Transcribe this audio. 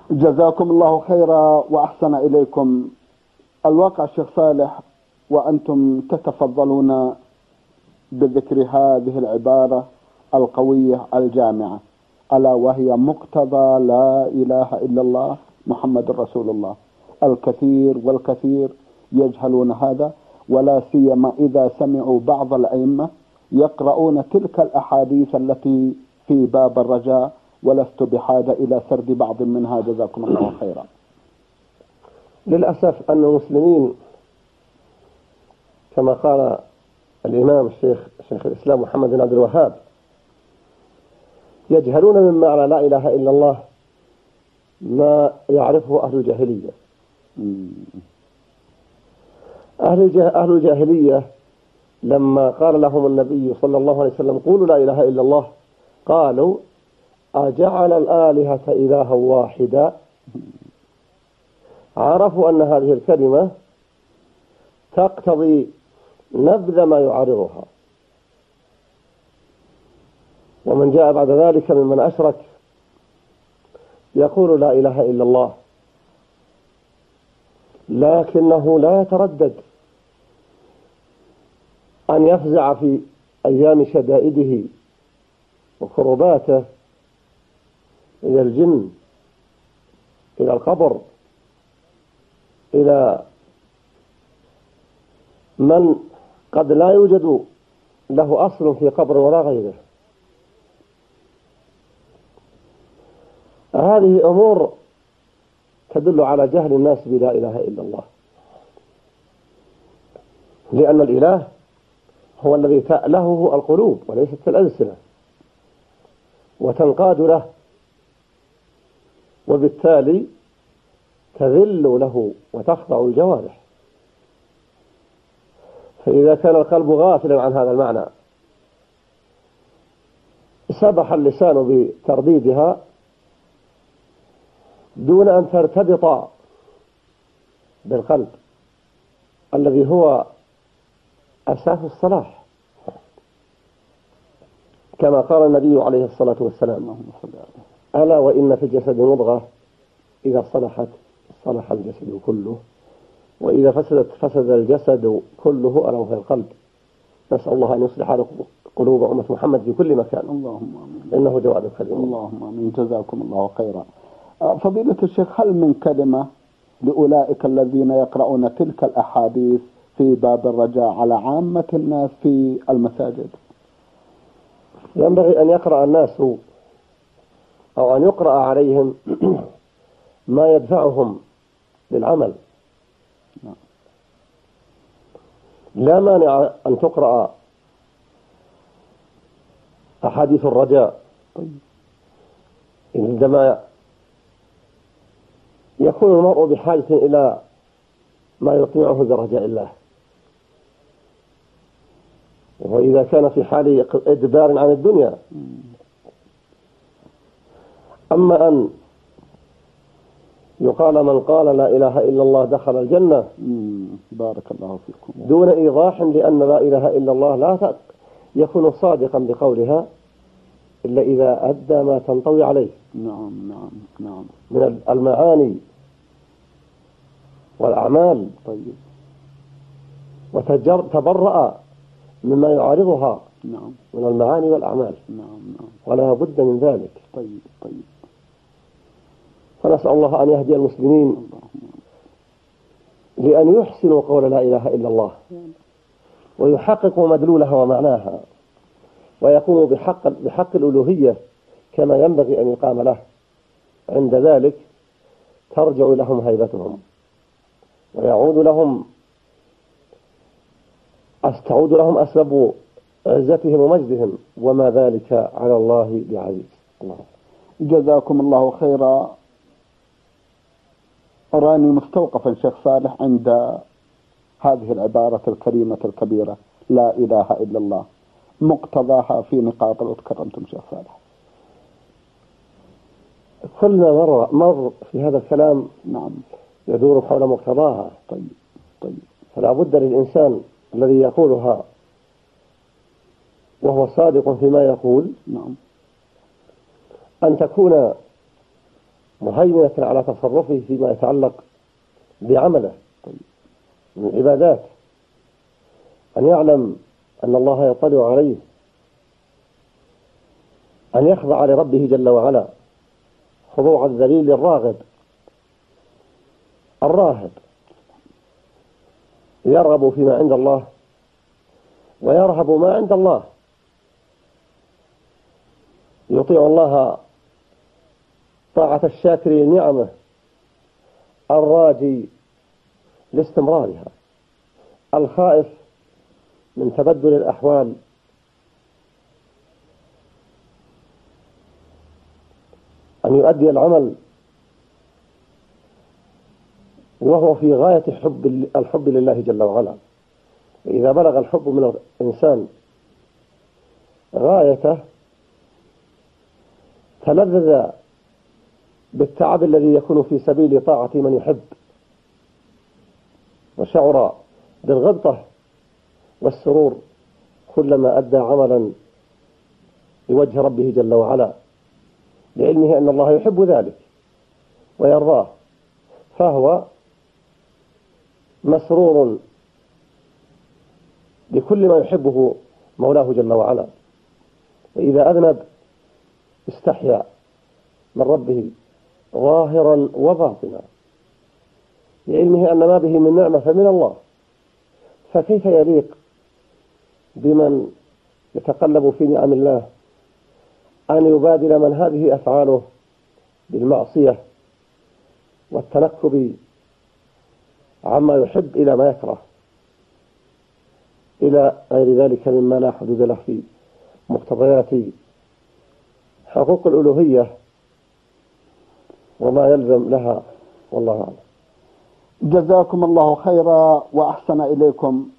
جزاكم الله خيرا وأحسن إليكم. الواقع شيخ صالح وأنتم تتفضلون بذكر هذه العبارة القوية الجامعة، ألا وهي مقتضى لا إله إلا الله محمد رسول الله. الكثير والكثير يجهلون هذا، ولا سيما إذا سمعوا بعض الأئمة يقرؤون تلك الأحاديث التي في باب الرجاء، ولست بحاجة إلى سرد بعض منها. جزاكم الله خيرا. للأسف أن المسلمين كما قال الإمام شيخ الإسلام محمد بن عبد الوهاب يجهلون من معنى لا إله إلا الله ما يعرفه أهل الجاهلية. أهل الجاهلية لما قال لهم النبي صلى الله عليه وسلم قولوا لا إله إلا الله، قالوا أجعل الآلهة إلها واحدا. عرفوا أن هذه الكلمة تقتضي نبذ ما يعارضها، ومن جاء بعد ذلك ممن أشرك يقول لا إله إلا الله، لكنه لا يتردد أن يفزع في أيام شدائده وكرباته إلى الجن، إلى القبر، إلى من قد لا يوجد له أصل في قبر ولا غيره. هذه أمور تدل على جهل الناس بلا إله إلا الله، لأن الإله هو الذي تألهه القلوب وليست الألسنة وتنقاد له، وبالتالي تذل له وتخضع الجوارح. فإذا كان القلب غافلا عن هذا المعنى سبح اللسان بترديدها دون أن ترتبط بالقلب الذي هو أساس الصلاح، كما قال النبي عليه الصلاة والسلام: ألا وإن في الجسد مضغة إذا صلحت صلح الجسد كله، وإذا فسدت فسد الجسد كله، ألا وهي القلب. نسأل الله أن يصلح قلوب أمة محمد في كل مكان. اللهم آمين. إنه جواد كريم. اللهم آمين. جزاكم الله خيرا. فضيلة الشيخ، هل من كلمة لأولئك الذين يقرؤون تلك الأحاديث في باب الرجاء على عامة الناس في المساجد؟ ينبغي أن يقرأ الناس أو أن يقرأ عليهم ما يدفعهم للعمل. لا مانع أن تقرأ أحاديث الرجاء عندما يكون المرء بحاجة إلى ما يطمعه برجاء الله، وإذا كان في حال إدبار عن الدنيا. أما أن يقال من قال لا إله إلا الله دخل الجنة بارك الله فيكم دون إيضاح لأن لا إله إلا الله لا يكون صادقا بقولها إلا إذا أدى ما تنطوي عليه من المعاني والأعمال. طيب. وتبرأ مما يعارضها من المعاني والأعمال. ولا بد من ذلك. طيب. فنسأل الله أن يهدي المسلمين لأن يحسنوا قول لا إله إلا الله ويحققوا مدلولها ومعناها، ويقوموا بحق الألوهية كما ينبغي أن يقام له. عند ذلك ترجع لهم هيبتهم ويعود لهم تعود لهم أسباب عزتهم ومجدهم، وما ذلك على الله بعزيز. الله. جزاكم الله خيرا. أراني مستوقفا شيخ صالح عند هذه العبارة الكريمة الكبيرة لا إله إلا الله، مقتضاها في نقاط لو تكرمتم شيخ صالح. كلنا مر في هذا الكلام يدور حول مقتضاها. طيب. فلا بد للإنسان الذي يقولها وهو صادق فيما يقول أن تكون مهيمنة على تصرفه فيما يتعلق بعمله من العبادات، أن يعلم أن الله يطلع عليه، أن يخضع لربه جل وعلا خضوع الذليل الراغب الراهب، يرغب فيما عند الله ويرهب ما عند الله، يطيع الله طاعة الشاكر لنعمه الراجي لاستمرارها، الخائف من تبدل الأحوال، أن يؤدي العمل وهو في غاية الحب لله جل وعلا. إذا بلغ الحب من الإنسان غايته تلذذ بالتعب الذي يكون في سبيل طاعة من يحب، وشعر بالغبطة والسرور كلما أدى عملا لوجه ربه جل وعلا، لعلمه أن الله يحب ذلك ويرضاه، فهو مسرور بكل ما يحبه مولاه جل وعلا. وإذا أذنب استحيا من ربه ظاهرا وباطنا، لعلمه أن ما به من نعمة فمن الله، فكيف يليق بمن يتقلب في نعم الله أن يبادل من هذه أفعاله بالمعصية والتنكب عما يحب إلى ما يكره، إلى غير ذلك مما لا حدود له في مقتضيات حقوق الألوهية وما يلزم لها، والله أعلم. جزاكم الله خيرا وأحسن إليكم.